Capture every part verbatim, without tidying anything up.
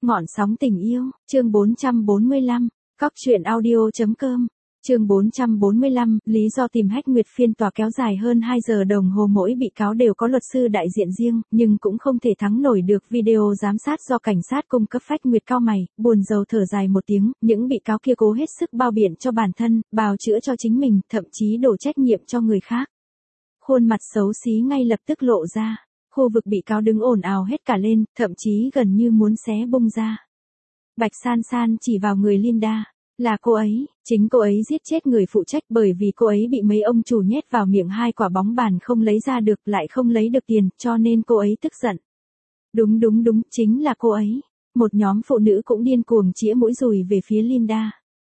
Ngọn sóng tình yêu, chương bốn trăm bốn mươi lăm, cóc truyện audio.com, chương bốn trăm bốn mươi lăm, lý do tìm Hách Nguyệt. Phiên tòa kéo dài hơn hai giờ đồng hồ, mỗi bị cáo đều có luật sư đại diện riêng, nhưng cũng không thể thắng nổi được video giám sát do cảnh sát cung cấp. Hách Nguyệt cau mày, buồn rầu thở dài một tiếng, những bị cáo kia cố hết sức bao biện cho bản thân, bào chữa cho chính mình, thậm chí đổ trách nhiệm cho người khác. Khuôn mặt xấu xí ngay lập tức lộ ra. Khu vực bị cáo đứng ồn ào hết cả lên, thậm chí gần như muốn xé bung ra. Bạch San San chỉ vào người Linda. Là cô ấy, chính cô ấy giết chết người phụ trách, bởi vì cô ấy bị mấy ông chủ nhét vào miệng hai quả bóng bàn không lấy ra được, lại không lấy được tiền, cho nên cô ấy tức giận. Đúng đúng đúng, chính là cô ấy. Một nhóm phụ nữ cũng điên cuồng chĩa mũi dùi về phía Linda.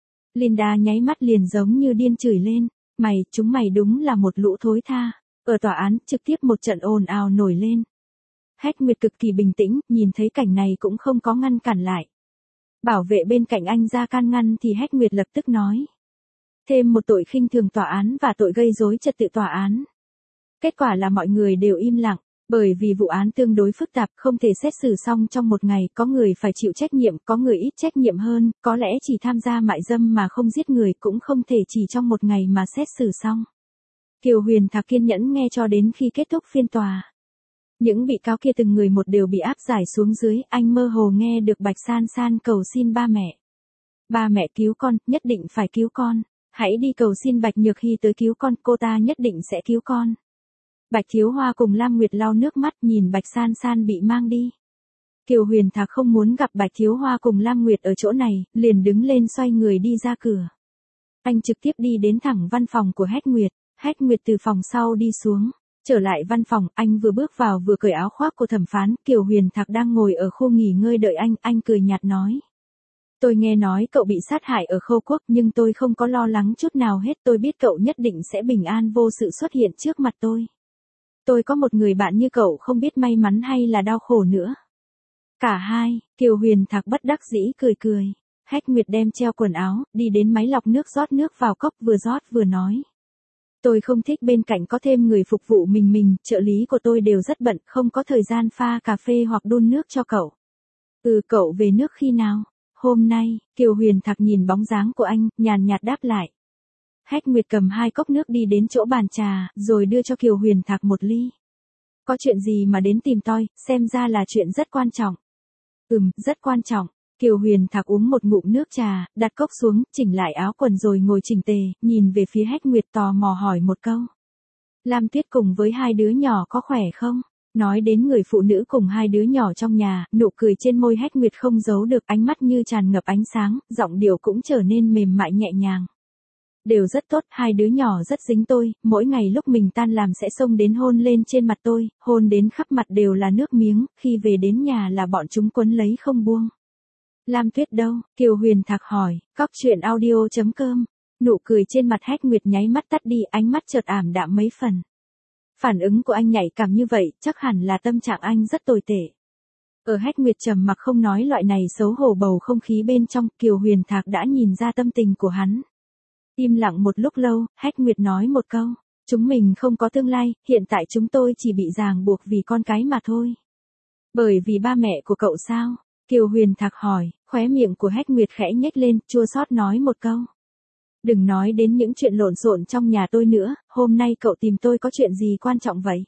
Linda nháy mắt liền giống như điên chửi lên. Mày, chúng mày đúng là một lũ thối tha. Ở tòa án, trực tiếp một trận ồn ào nổi lên. Hách Nguyệt cực kỳ bình tĩnh, nhìn thấy cảnh này cũng không có ngăn cản lại. Bảo vệ bên cạnh anh ra can ngăn thì Hách Nguyệt lập tức nói. Thêm một tội khinh thường tòa án và tội gây rối trật tự tòa án. Kết quả là mọi người đều im lặng, bởi vì vụ án tương đối phức tạp, không thể xét xử xong trong một ngày, có người phải chịu trách nhiệm, có người ít trách nhiệm hơn, có lẽ chỉ tham gia mại dâm mà không giết người cũng không thể chỉ trong một ngày mà xét xử xong. Kiều Huyền Thạc kiên nhẫn nghe cho đến khi kết thúc phiên tòa. Những bị cáo kia từng người một đều bị áp giải xuống dưới, anh mơ hồ nghe được Bạch San San cầu xin ba mẹ. Ba mẹ cứu con, nhất định phải cứu con. Hãy đi cầu xin Bạch Nhược Hy tới cứu con, cô ta nhất định sẽ cứu con. Bạch Thiếu Hoa cùng Lam Nguyệt lau nước mắt nhìn Bạch San San bị mang đi. Kiều Huyền Thạc không muốn gặp Bạch Thiếu Hoa cùng Lam Nguyệt ở chỗ này, liền đứng lên xoay người đi ra cửa. Anh trực tiếp đi đến thẳng văn phòng của Hách Nguyệt. Hách Nguyệt từ phòng sau đi xuống. Trở lại văn phòng, anh vừa bước vào vừa cởi áo khoác của thẩm phán. Kiều Huyền Thạc đang ngồi ở khu nghỉ ngơi đợi anh, anh cười nhạt nói. Tôi nghe nói cậu bị sát hại ở Khâu Quốc, nhưng tôi không có lo lắng chút nào hết, tôi biết cậu nhất định sẽ bình an vô sự xuất hiện trước mặt tôi. Tôi có một người bạn như cậu, không biết may mắn hay là đau khổ nữa. Cả hai, Kiều Huyền Thạc bất đắc dĩ cười cười. Hách Nguyệt đem treo quần áo, đi đến máy lọc nước rót nước vào cốc, vừa rót vừa nói. Tôi không thích bên cạnh có thêm người phục vụ mình mình, trợ lý của tôi đều rất bận, không có thời gian pha cà phê hoặc đun nước cho cậu. Ừ, cậu về nước khi nào? Hôm nay. Kiều Huyền Thạc nhìn bóng dáng của anh, nhàn nhạt đáp lại. Hách Nguyệt cầm hai cốc nước đi đến chỗ bàn trà, rồi đưa cho Kiều Huyền Thạc một ly. Có chuyện gì mà đến tìm tôi, xem ra là chuyện rất quan trọng. Ừm, rất quan trọng. Kiều Huyền Thạc uống một ngụm nước trà, đặt cốc xuống, chỉnh lại áo quần rồi ngồi chỉnh tề, nhìn về phía Hách Nguyệt tò mò hỏi một câu. Lam Tuyết cùng với hai đứa nhỏ có khỏe không? Nói đến người phụ nữ cùng hai đứa nhỏ trong nhà, nụ cười trên môi Hách Nguyệt không giấu được, ánh mắt như tràn ngập ánh sáng, giọng điệu cũng trở nên mềm mại nhẹ nhàng. Đều rất tốt, hai đứa nhỏ rất dính tôi, mỗi ngày lúc mình tan làm sẽ xông đến hôn lên trên mặt tôi, hôn đến khắp mặt đều là nước miếng, khi về đến nhà là bọn chúng quấn lấy không buông. Lam Tuyết đâu? Kiều Huyền Thạc hỏi. Cóc truyện audio.com. Nụ cười trên mặt Hách Nguyệt nháy mắt tắt đi, ánh mắt chợt ảm đạm mấy phần. Phản ứng của anh nhạy cảm như vậy, chắc hẳn là tâm trạng anh rất tồi tệ. Ở Hách Nguyệt trầm mặc không nói loại này xấu hổ bầu không khí bên trong, Kiều Huyền Thạc đã nhìn ra tâm tình của hắn. Im lặng một lúc lâu, Hách Nguyệt nói một câu. Chúng mình không có tương lai, hiện tại chúng tôi chỉ bị ràng buộc vì con cái mà thôi. Bởi vì ba mẹ của cậu sao? Kiều Huyền Thạc hỏi, khóe miệng của Hách Nguyệt khẽ nhếch lên, chua xót nói một câu. Đừng nói đến những chuyện lộn xộn trong nhà tôi nữa, hôm nay cậu tìm tôi có chuyện gì quan trọng vậy?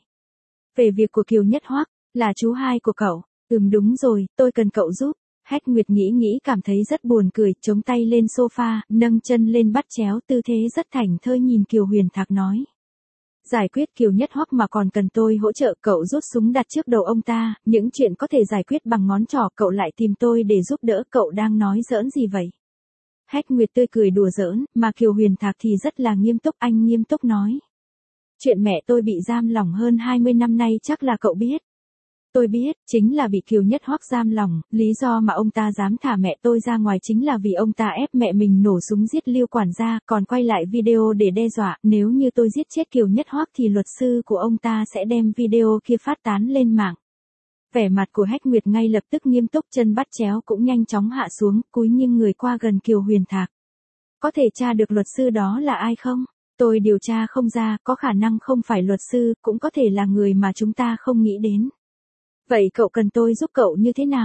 Về việc của Kiều Nhất Hoắc, là chú hai của cậu. Ừm đúng rồi, tôi cần cậu giúp. Hách Nguyệt nghĩ nghĩ cảm thấy rất buồn cười, chống tay lên sofa, nâng chân lên bắt chéo, tư thế rất thảnh thơi nhìn Kiều Huyền Thạc nói. Giải quyết Kiều Nhất Hoắc mà còn cần tôi hỗ trợ, cậu rút súng đặt trước đầu ông ta, những chuyện có thể giải quyết bằng ngón trỏ cậu lại tìm tôi để giúp đỡ, cậu đang nói giỡn gì vậy? Hách Nguyệt tươi cười đùa giỡn, mà Kiều Huyền Thạc thì rất là nghiêm túc, anh nghiêm túc nói. Chuyện mẹ tôi bị giam lỏng hơn hai mươi năm nay chắc là cậu biết. Tôi biết, chính là bị Kiều Nhất Hoắc giam lỏng, lý do mà ông ta dám thả mẹ tôi ra ngoài chính là vì ông ta ép mẹ mình nổ súng giết Lưu quản gia, còn quay lại video để đe dọa, nếu như tôi giết chết Kiều Nhất Hoắc thì luật sư của ông ta sẽ đem video kia phát tán lên mạng. Vẻ mặt của Hách Nguyệt ngay lập tức nghiêm túc, chân bắt chéo cũng nhanh chóng hạ xuống, cúi nghiêng người qua gần Kiều Huyền Thạc. Có thể tra được luật sư đó là ai không? Tôi điều tra không ra, có khả năng không phải luật sư, cũng có thể là người mà chúng ta không nghĩ đến. Vậy cậu cần tôi giúp cậu như thế nào?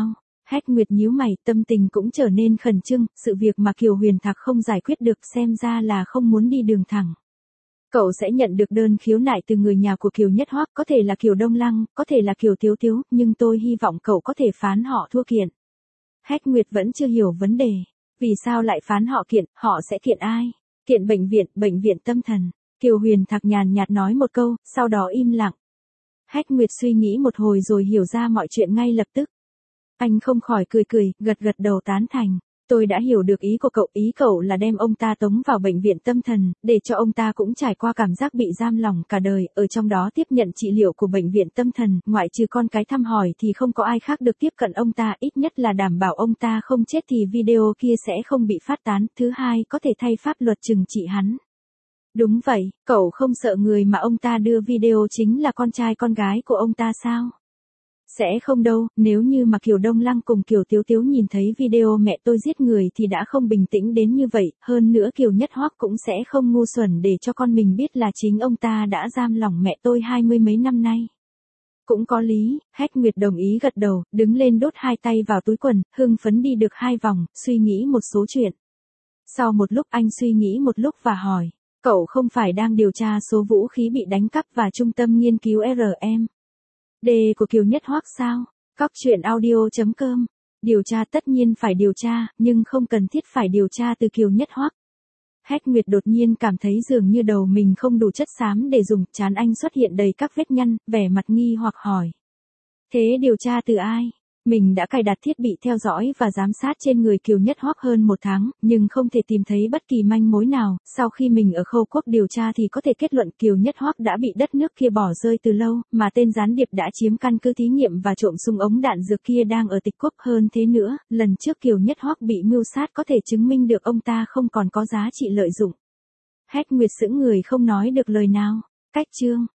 Hách Nguyệt nhíu mày, tâm tình cũng trở nên khẩn trương, sự việc mà Kiều Huyền Thạc không giải quyết được xem ra là không muốn đi đường thẳng. Cậu sẽ nhận được đơn khiếu nại từ người nhà của Kiều Nhất Hoắc, có thể là Kiều Đông Lăng, có thể là Kiều Tiếu Tiếu, nhưng tôi hy vọng cậu có thể phán họ thua kiện. Hách Nguyệt vẫn chưa hiểu vấn đề. Vì sao lại phán họ kiện, họ sẽ kiện ai? Kiện bệnh viện, bệnh viện tâm thần. Kiều Huyền Thạc nhàn nhạt nói một câu, sau đó im lặng. Hách Nguyệt suy nghĩ một hồi rồi hiểu ra mọi chuyện ngay lập tức. Anh không khỏi cười cười, gật gật đầu tán thành. Tôi đã hiểu được ý của cậu, ý cậu là đem ông ta tống vào bệnh viện tâm thần, để cho ông ta cũng trải qua cảm giác bị giam lỏng cả đời, ở trong đó tiếp nhận trị liệu của bệnh viện tâm thần, ngoại trừ con cái thăm hỏi thì không có ai khác được tiếp cận ông ta, ít nhất là đảm bảo ông ta không chết thì video kia sẽ không bị phát tán, thứ hai có thể thay pháp luật trừng trị hắn. Đúng vậy, cậu không sợ người mà ông ta đưa video chính là con trai con gái của ông ta sao? Sẽ không đâu, nếu như mà Kiều Đông Lăng cùng Kiều Tiếu Tiếu nhìn thấy video mẹ tôi giết người thì đã không bình tĩnh đến như vậy, hơn nữa Kiều Nhất Hoắc cũng sẽ không ngu xuẩn để cho con mình biết là chính ông ta đã giam lỏng mẹ tôi hai mươi mấy năm nay. Cũng có lý, Hách Nguyệt đồng ý gật đầu, đứng lên đốt hai tay vào túi quần, hưng phấn đi được hai vòng, suy nghĩ một số chuyện. Sau một lúc anh suy nghĩ một lúc và hỏi, cậu không phải đang điều tra số vũ khí bị đánh cắp và trung tâm nghiên cứu rờ em đê của Kiều Nhất Hoắc sao? Cóc truyện audio chấm com. Điều tra tất nhiên phải điều tra, nhưng không cần thiết phải điều tra từ Kiều Nhất Hoắc. Hách Nguyệt đột nhiên cảm thấy dường như đầu mình không đủ chất xám để dùng, trán anh xuất hiện đầy các vết nhăn, vẻ mặt nghi hoặc hỏi. Thế điều tra từ ai? Mình đã cài đặt thiết bị theo dõi và giám sát trên người Kiều Nhất Hoắc hơn một tháng, nhưng không thể tìm thấy bất kỳ manh mối nào. Sau khi mình ở khâu quốc điều tra thì có thể kết luận Kiều Nhất Hoắc đã bị đất nước kia bỏ rơi từ lâu, mà tên gián điệp đã chiếm căn cứ thí nghiệm và trộm súng ống đạn dược kia đang ở tịch quốc. Hơn thế nữa, lần trước Kiều Nhất Hoắc bị mưu sát có thể chứng minh được ông ta không còn có giá trị lợi dụng. Hách Nguyệt sững người không nói được lời nào. Cách chương